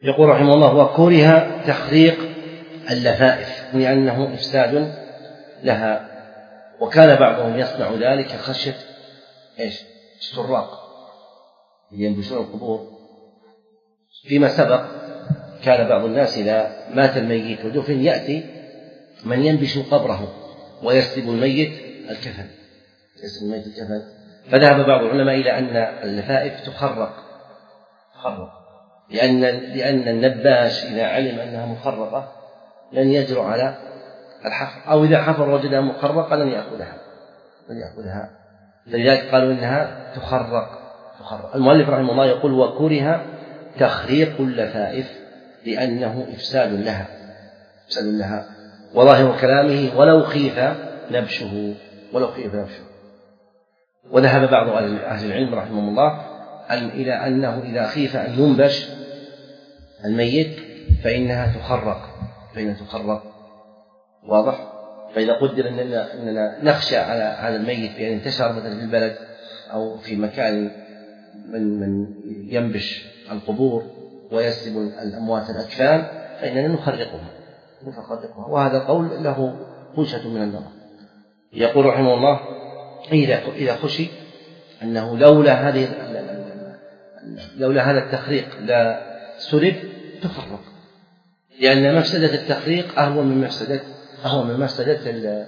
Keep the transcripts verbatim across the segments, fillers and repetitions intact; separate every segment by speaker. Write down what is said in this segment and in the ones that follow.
Speaker 1: يقول رحمه الله: وكره تخريق اللفائف لأنه إفساد لها، وكان بعضهم يصنع ذلك خشية إيش؟ السراق ينبشون القبور. فيما سبق كان بعض الناس إذا مات الميت ودفن يأتي من ينبش قبره ويسلب الميت الكفن يسلب الميت الكفن فذهب بعض العلماء إلى أن اللفائف تخرق تخرق لأن لأن النباش إذا علم أنها مخرقة لن يجرؤ على الحفر، أو إذا حفر وجدها مخرقة لن يأخذها لن يأخذها فلذلك قالوا إنها تخرق تخرق. المؤلف رحمه الله يقول: وكره تخريق اللفائف لأنه إفساد لها إفساد لها وظاهر كلامه: ولو خيف نبشه ولو خيف نبشه. وذهب بعض أهل العلم رحمه الله أن إلى أنه إذا خيف أن ينبش الميت فإنها تخرق فإنها تخرق واضح. فإذا قدر أننا, أننا نخشى على هذا الميت بأن انتشر مثلا في البلد أو في مكان من, من ينبش القبور ويسلب الأموات الأكفان فإننا نخرقها نخرقها وهذا القول له خشية من النظر. يقول رحمه الله: إذا خشي أنه لولا هذه لولا هذا التخريق لا سلب تخرق، لأن مفسدة التخريق أهون من مفسدة أهون من مفسدة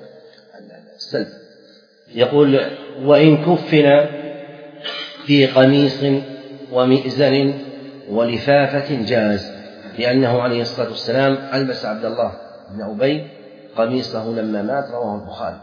Speaker 1: السلب. يقول: وإن كفن في قميص ومئزر ولفافة جاز، لأنه عليه الصلاة والسلام ألبس عبد الله بن أبي قميصه لما مات، رواه البخاري.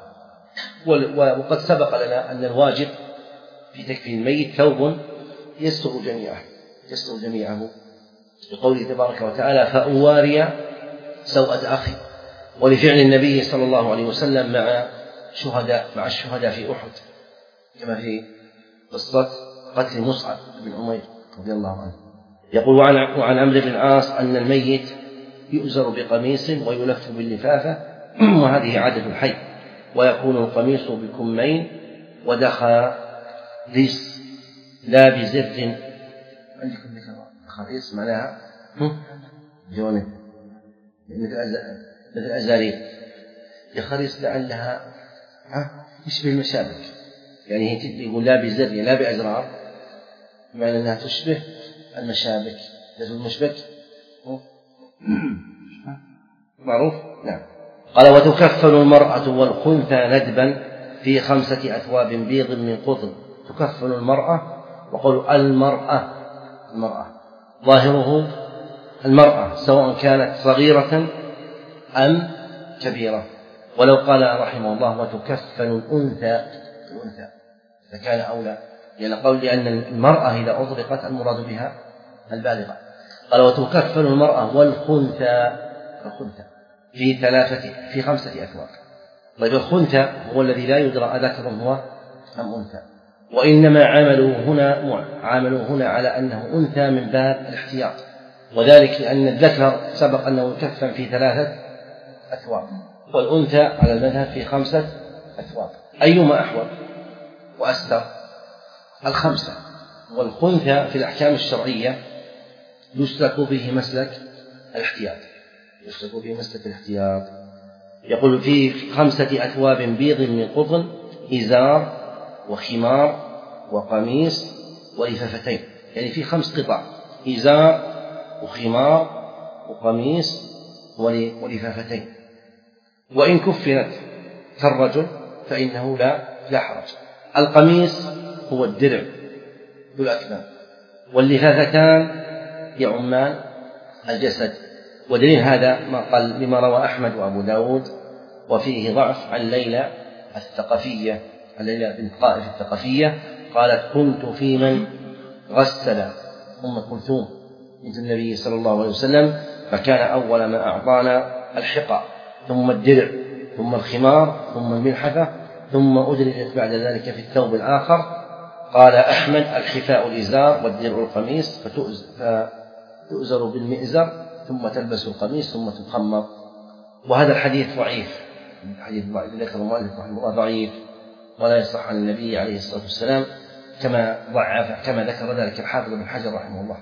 Speaker 1: وقد سبق لنا أن الواجب في تكفين الميت ثوب يستر جميعه يستر جميعه لقوله تبارك وتعالى: فأواري سوءة أخي، ولفعل النبي صلى الله عليه وسلم مع شهداء مع الشهداء في أحد كما في قصة قتل مصعب بن عمير رضي الله عنه. يقول: وعن عمرو بن العاص أن الميت يؤزر بقميص ويلف باللفافة، وهذه عادة الحي، ويكون القميص بكمين ودخاريس لا بزر. عندكم خريص معناها جوانب مثل أزارير. يخريص لعلها تشبه المشابك، يعني هي يقول لا بزر لا بأزرار، بمعنى أنها تشبه المشابك تشبه المشبك معروف. نعم. قال: وتكفن المرأة والخنثى ندبا في خمسة أثواب بيض من قطن. تكفن المرأة، وقالوا المرأة المرأة ظاهره المرأة سواء كانت صغيرة أم كبيرة، ولو قال رحمه الله: وتكفن الأنثى الأنثى فكان أولى، لأن قول لأن المرأة إذا أطلقت المراد بها البالغة. قال: وتكفن المرأة والخنثى الخنثى في ثلاثة في خمسة أثواب. طيب الخنثى هو الذي لا يدرى أذكر هو أم أنثى، وإنما عملوا هنا عاملوا هنا على أنه أنثى من باب الاحتياط، وذلك لأن الذكر سبق أنه يكفن في ثلاثة أثواب، والأنثى على المذهب في خمسة أثواب. أيما أحوط وأستر؟ الخمسة. والخنثى في الأحكام الشرعية يسلك به مسلك الاحتياط يسلك به مسلك الاحتياط. يقول: في خمسة أثواب بيض من قطن، إزار وخمار وقميص ولفافتين، يعني في خمس قطع: إزار وخمار وقميص ولفافتين. وإن كفنت كالرجل فإنه لا لا حرج. القميص هو الدرع ذو الأكمام، واللفافتان يعمان الجسد. ودليل هذا ما قال لما روى أحمد وأبو داود وفيه ضعف عن ليلى الثقفية عن ليلى بنت طائف الثقفية قالت: كنت في من غسل أم كلثوم بنت النبي صلى الله عليه وسلم، فكان أول ما أعطانا الحقى، ثم الدرع، ثم الخمار، ثم الملحفة، ثم أدرجت بعد ذلك في الثوب الآخر. قال أحمد: الحفاء الإزار والدرع القميص، فتؤزر بالمئزر ثم تلبس القميص ثم تخمر. وهذا الحديث ضعيف، الحديث ضعيف ذكر المؤلف رحمه الله ضعيف ولا يصح عن النبي عليه الصلاة والسلام، كما ضعف كما ذكر ذلك الحافظ بن حجر رحمه الله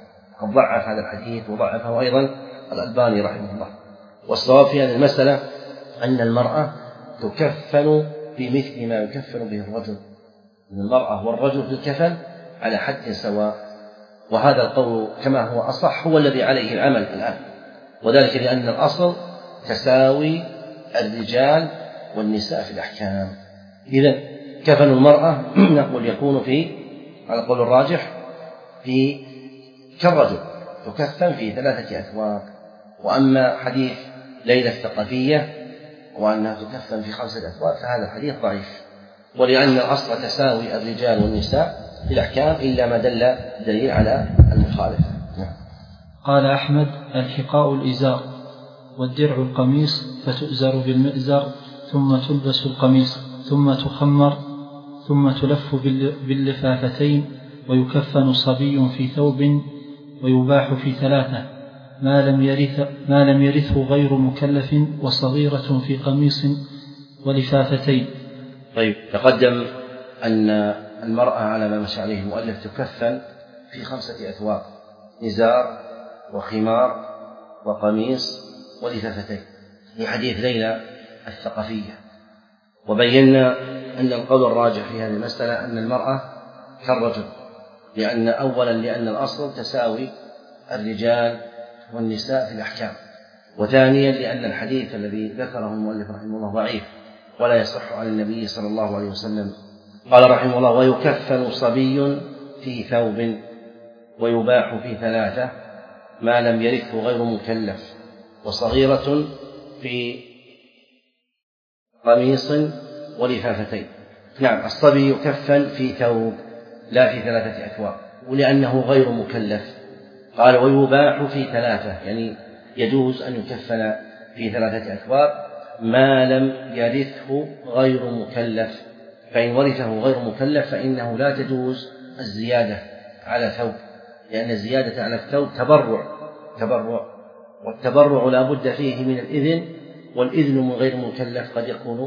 Speaker 1: قد ضعف هذا الحديث وضعفه أيضا الألباني رحمه الله. والصواب في هذه المسألة أن المرأة تكفن بمثل ما يكفن به الرجل، أن المرأة والرجل في الكفن على حد سواء، وهذا القول كما هو أصح هو الذي عليه العمل الآن، وذلك لأن الأصل تساوي الرجال والنساء في الأحكام. إذن كفن المرأة نقول يكون في على القول الراجح في كالرجل، تكفن في ثلاثة أثواب. وأما حديث ليلى الثقفية وأنها تكفن في خمسة أثواب فهذا الحديث ضعيف، ولأن الأصل تساوي الرجال والنساء في الأحكام إلا ما دل دليل على المخالف.
Speaker 2: قال أحمد: الحقاء الإزار، والدرع القميص، فتؤزر بالمئزر ثم تلبس القميص ثم تخمر ثم تلف باللفافتين، ويكفن صبي في ثوب ويباح في ثلاثة ما لم يرث ما لم يرثه غير مكلف، وصغيرة في قميص ولفافتين.
Speaker 1: طيب، تقدم أن المرأة على ما مشى عليه المؤلف تكفن في خمسة أثواب: إزار وخمار وقميص ولفافتين، في حديث ليلى الثقفية. وبينا أن القول الراجح في هذه المسألة أن المرأة كالرجل، لأن أولا لأن الأصل تساوي الرجال والنساء في الأحكام، وثانيا لأن الحديث الذي ذكره المؤلف رحمه الله ضعيف ولا يصح عن النبي صلى الله عليه وسلم. قال رحمه الله: ويكفن صبي في ثوب ويباح في ثلاثة ما لم يرثه غير مكلف، وصغيرة في قميص ولفافتين. نعم، الصبي يكفن في ثوب لا في ثلاثة أثواب، ولأنه غير مكلف. قال: ويباح في ثلاثة، يعني يجوز أن يكفن في ثلاثة أثواب ما لم يرثه غير مكلف، فإن ورثه غير مكلف فإنه لا تجوز الزيادة على ثوب، لأن الزيادة على الثوب تبرع تبرع والتبرع لا بد فيه من الإذن، والإذن من غير مكلف قد يكون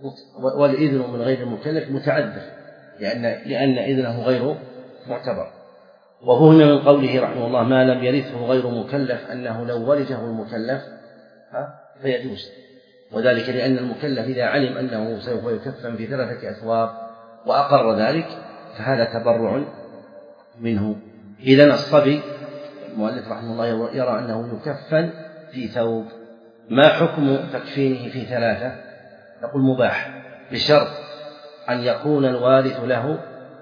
Speaker 1: والإذن من غير مكلف متعذر، لأن لأن إذنه غير معتبر. وهنا من قوله رحمه الله ما لم يرثه غير مكلف أنه لو ورثه المكلف فيجوز، وذلك لأن المكلف إذا علم أنه سوف يكفن في ثلاثة أثواب وأقر ذلك فهذا تبرع منه. إذن الصبي المؤلف رحمه الله يرى أنه يكفن في ثوب. ما حكم تكفينه في ثلاثة؟ نقول مباح، بشرط أن يكون الوارث له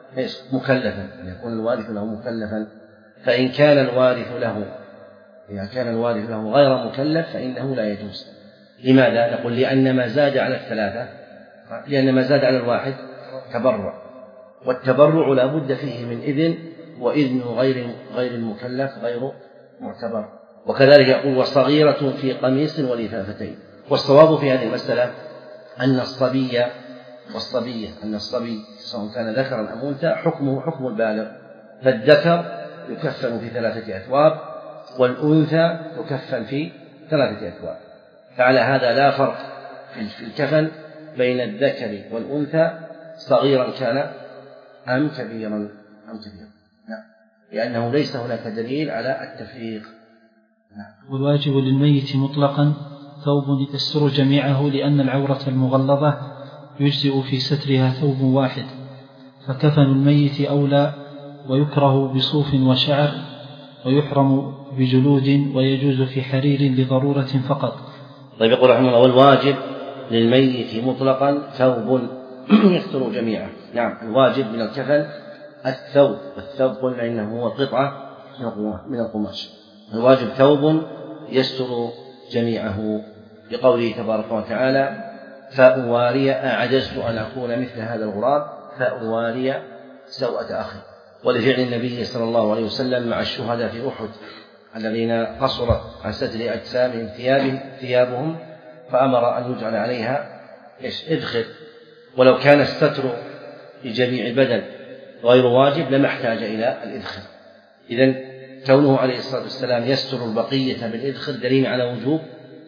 Speaker 1: مكلفا، أن يكون الوارث له مكلفا. فإن كان الوارث له إذا كان الوارث له غير مكلف فإنه لا يجوز. لماذا؟ نقول لأن ما زاد على الثلاثة لأن ما زاد على الواحد تبرع، والتبرع لا بد فيه من إذن، وإذن غير غير المكلف غير معتبر. وكذلك يقول: وصغيرة في قميص ولفافتين. والصواب في هذه المسألة أن الصبي والصبية أن الصبي سواء كان ذكرا أم أنثى حكمه حكم البالغ، فالذكر يكفن في ثلاثة أثواب والأنثى تكفن في ثلاثة أثواب. فعلى هذا لا فرق في الكفن بين الذكر والأنثى صغيرا كان أم كبيرا أم كبيرا نعم، لأنه ليس هناك دليل على التفريق.
Speaker 2: نعم. والواجب للميت مطلقا ثوب يستر جميعه، لأن العورة المغلظة يجزئ في سترها ثوب واحد، فكفن الميت أولى، ويكره بصوف وشعر، ويحرم بجلود، ويجوز في حرير لضرورة فقط.
Speaker 1: طيب، يقول رحمه الله: والواجب للميت مطلقا ثوب يستر جميعه. نعم، الواجب من الكفن الثوب، والثوب قلنا إنه هو قطعة من القماش. الواجب ثوب يستر جميعه، لقوله تبارك وتعالى: فأواري أعجزت أن أكون مثل هذا الغراب فأواري سوءة أخي. ولفعل النبي صلى الله عليه وسلم مع الشهداء في أحد الذين قصرت عن ستر أجسامهم ثيابهم فأمر أن يجعل عليها إدخل، ولو كان الستر لجميع البدن غير واجب لما احتاج إلى الإدخل. إذن كونه عليه الصلاة والسلام يستر البقية بالإدخل دليل على وجوب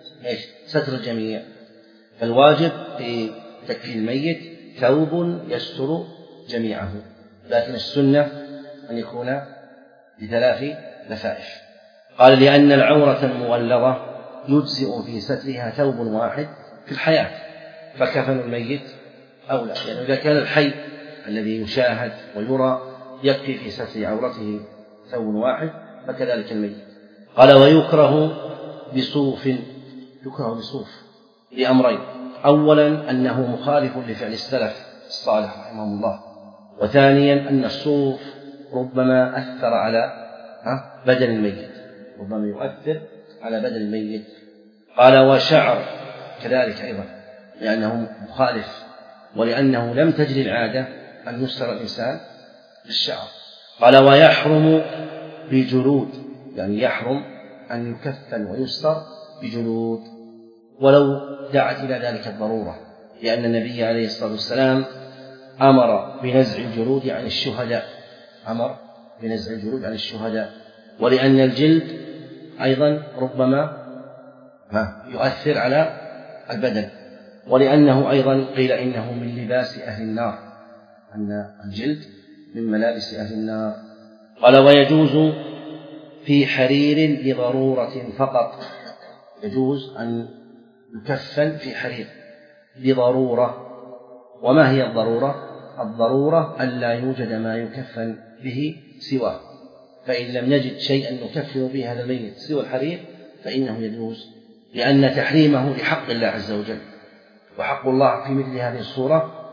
Speaker 1: ستر الجميع. فالواجب في تكفين الميت ثوب يستر جميعه، لكن السنة أن يكون بثلاث لفائف. قال لأن العورة المغلظة يجزئ في سترها ثوب واحد في الحياة، فكفن الميت أولى، يعني إذا كان الحي الذي يشاهد ويرى يكفي في ستر عورته ثوب واحد فكذلك الميت. قال ويكره بصوف، يكره بصوف لأمرين: أولا أنه مخالف لفعل السلف الصالح رحمهم الله، وثانيا أن الصوف ربما أثر على بدن الميت، ربما يؤثر على بدن الميت. قال وشعر كذلك أيضا لأنه مخالف، ولأنه لم تجري العادة أن يستر الإنسان بالشعر. قال ويحرم بجلود، يعني يحرم أن يكفن ويستر بجلود ولو دعت إلى ذلك الضرورة، لأن النبي عليه الصلاة والسلام أمر بنزع الجلود عن الشهداء، أمر بنزع الجلود عن الشهداء، ولأن الجلد أيضا ربما يؤثر على البدن، ولأنه أيضا قيل إنه من لباس أهل النار، أن الجلد من ملابس أهل النار. قال ويجوز في حرير لضرورة فقط، يجوز أن يكفن في حرير لضرورة. وما هي الضرورة؟ الضرورة أن لا يوجد ما يكفن به سواه، فإن لم نجد شيئا نكفن به هذا الميت سوى الحرير فإنه يجوز، لأن تحريمه لحق الله عز وجل، وحق الله في مثل هذه الصورة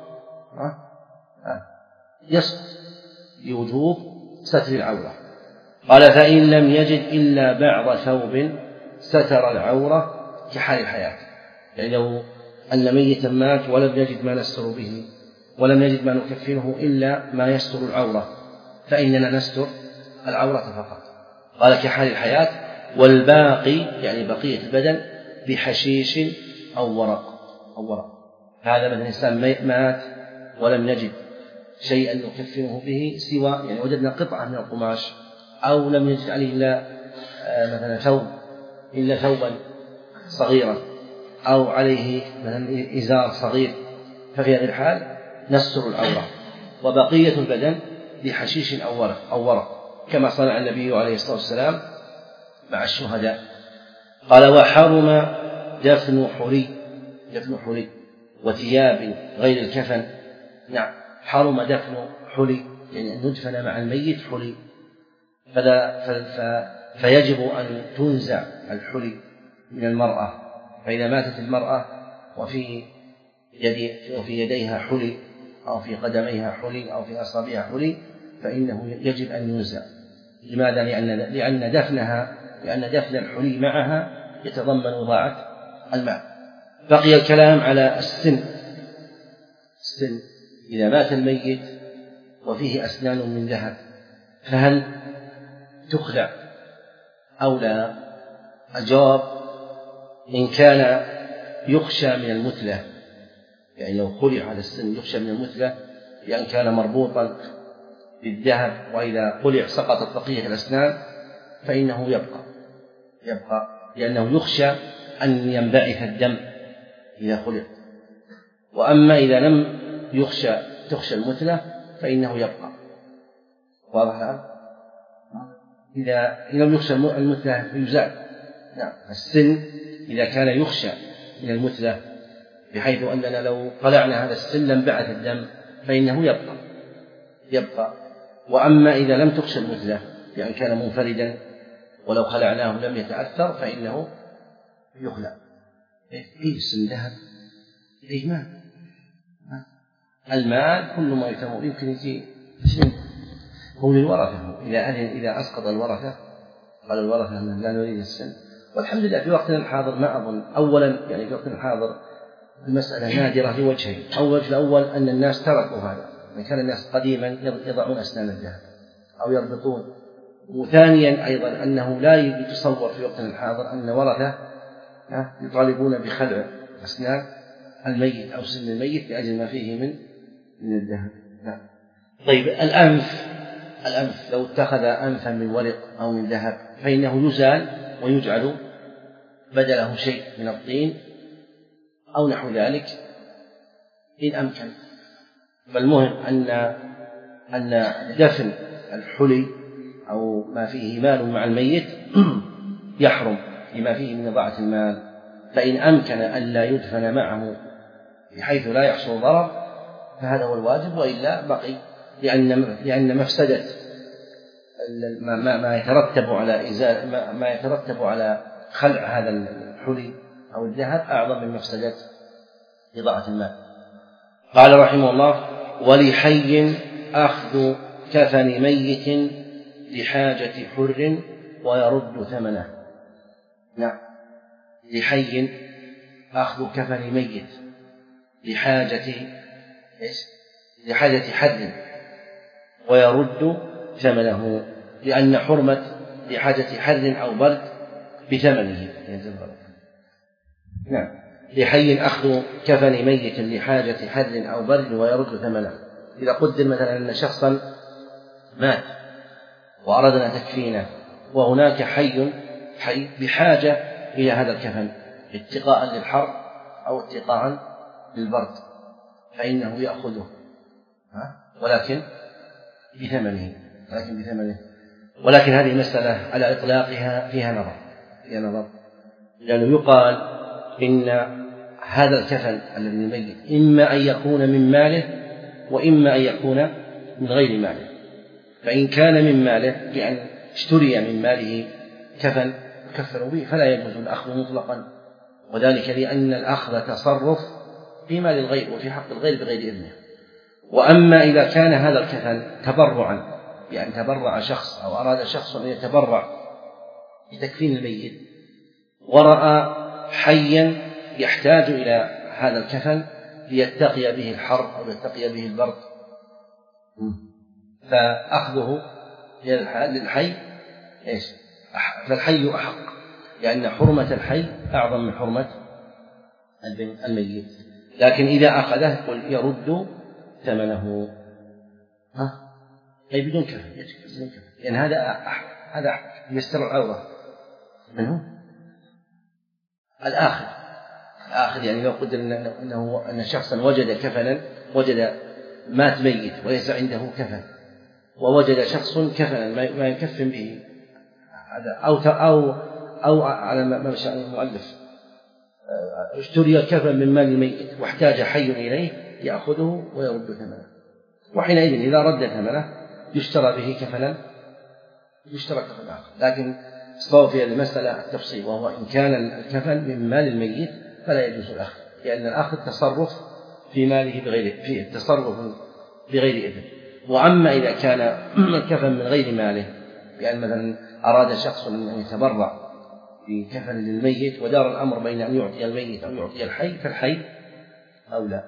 Speaker 1: يسقط لوجوب ستر العورة. قال فإن لم يجد إلا بعض ثوب ستر العورة كحال الحياة، يعني لو أن ميتا مات ولم يجد ما نستر به ولم يجد ما نكفنه إلا ما يستر العورة فإننا نستر العورة فقط. قال كحال الحياة، والباقي يعني بقية البدن بحشيش أو ورق أو ورق. هذا مثل الإنسان مات ولم نجد شيئا نكفنه به سوى، يعني وجدنا قطعة من القماش أو لم يجد عليه إلا مثلا ثوب إلا ثوبا صغيرا أو عليه مثلا إزار صغير، ففي هذه الحال نستر العورة، وبقية البدن بحشيش أو ورق أو ورق كما صنع النبي عليه الصلاة والسلام مع الشهداء. قال وحرم دفن حلي، دفن حلي وثياب غير الكفن. نعم حرم دفن حلي، يعني أن ندفن مع الميت حلي، فلا فيجب أن تنزع الحلي من المرأة. فإذا ماتت المرأة وفي يدي وفي يديها حلي أو في قدميها حلي أو في أصابعها حلي فإنه يجب أن ينزع. لماذا؟ لأن لأن دفنها لأن دفن الحلي معها يتضمن ضاعة الماء. بقي الكلام على السن. السن إذا مات الميت وفيه أسنان من ذهب فهل تخلع أو لا؟ الجواب إن كان يخشى من المثلة، يعني لو خلع على السن يخشى من المثلة لأن كان مربوطا بالذهب، وإذا خلع سقطت بقية الأسنان فإنه يبقى يبقى لأنه يخشى أن ينبعث الدم إذا خلع. وأما إذا لم يخشى تخشى المثلة فإنه يبقى. واضح الآن؟ إذا لم يخشى المثلة يزال. نعم السن إذا كان يخشى من المثلة بحيث أننا لو قلعنا هذا السن لانبعث الدم فإنه يبقى يبقى. وأما إذا لم تخشى المثلة يعني كان منفردا ولو خلعناه لم يتأثر فإنه يخلع. إيه السن ذهب؟ إيه مال؟ المال كل ما يتم يمكن يجي هو للورثة. إذا إذا أسقط الورثة قال الورثة أنه لا نريد السن. والحمد لله في وقتنا الحاضر ما أظن، أولا يعني في وقتنا الحاضر المسألة نادرة لوجهين. أول الأول أن الناس تركوا هذا، يعني كان الناس قديما يضعون أسنان الذهب أو يربطون. وثانيا أيضا أنه لا يتصور في وقتنا الحاضر أن ورثة يطالبون بخلع أسنان الميت أو سن الميت لأجل ما فيه من من الذهب. لا. طيب الأنف، الأنف لو اتخذ أنفا من ورق أو من ذهب فإنه يزال ويجعل بدله شيء من الطين أو نحو ذلك إن أمكن. فالمهم أن أن دفن الحلي أو ما فيه مال مع الميت يحرم لما فيه من إضاعة المال. فإن أمكن أن لا يدفن معه بحيث لا يحصل ضرر فهذا هو الواجب، وإلا بقي، لأن لأن مفسدة ما ما يترتب على إزالة ما, ما يترتب على خلع هذا الحلي أو الذهب أعظم من مفسدة إضاعة المال. قال رحمه الله: ولحي أخذ كفن ميت لحاجة حر ويرد ثمنه. نعم، لحي أخذ كفن ميت لحاجة إيش؟ لحاجة حر ويرد ثمنه، لأن حرمة لحاجة حر أو برد بثمنه. نعم، لحي أخذ كفن ميت لحاجة حر أو برد ويرد ثمنه. إذا قدر مثلا أن شخصا مات وأردنا تكفينه وهناك حي حي بحاجة إلى هذا الكفن اتقاء للحر أو اتقاء للبرد، فإنه يأخذه ولكن بثمنه ولكن بثمنه ولكن هذه المسألة على إطلاقها فيها نظر فيها نظر لأنه يقال إن هذا الكفن الذي الميت إما أن يكون من ماله وإما أن يكون من غير ماله. فإن كان من ماله بأن اشتري من ماله كفن يكفر به فلا يجوز الأخذ مطلقا، وذلك لأن الأخذ تصرف في مال الغير وفي حق الغير بغير إذنه. وأما إذا كان هذا الكفن تبرعا بأن تبرع شخص أو أراد شخص أن يتبرع لتكفين الميت ورأى حيا يحتاج إلى هذا الكفن ليتقي به الحر أو يتقي به البرد، فأخذه للحي إيش؟ فالحي أحق، لأن حرمة الحي أعظم من حرمة الميت. لكن إذا أخذه يرد ثمنه ها أي بدون كفن، لأن هذا أحق. هذا يستر العورة منه الآخر الآخر يعني لو قدر أنه أن شخصا وجد كفنا وجد مات ميت وليس عنده كفن، ووجد شخص كفنا ما يكفن به هذا أو أو أو على ما شاء المؤلف اشتري الكفن من مال الميت واحتاج حي إليه يأخذه ويرد ثمنه، وحينئذ إذا رد ثمنه يشترى به كفنا يشترى كفن آخر. لكن صار في المسألة التفصيل، وهو إن كان الكفن من مال الميت فلا يجوز الأخذ، لأن الأخذ تصرف في ماله بغير في التصرف بغير إذن. وأما إذا كان الكفن من غير ماله، بأن مثلا أراد شخص أن يتبرع بكفن للميت ودار الأمر بين أن يعطي الميت أو يعطي الحي فالحي أولى.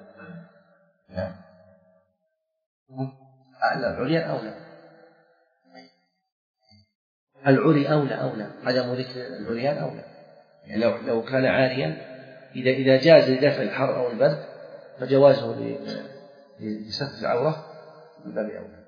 Speaker 1: لا العريان أولى، العري أولى أولى عدم ذكر العريان أولى. يعني لو لو كان عاريا إذا إذا جاز لدفع الحر أو البرد فجوازه لستر العورة من باب أولى.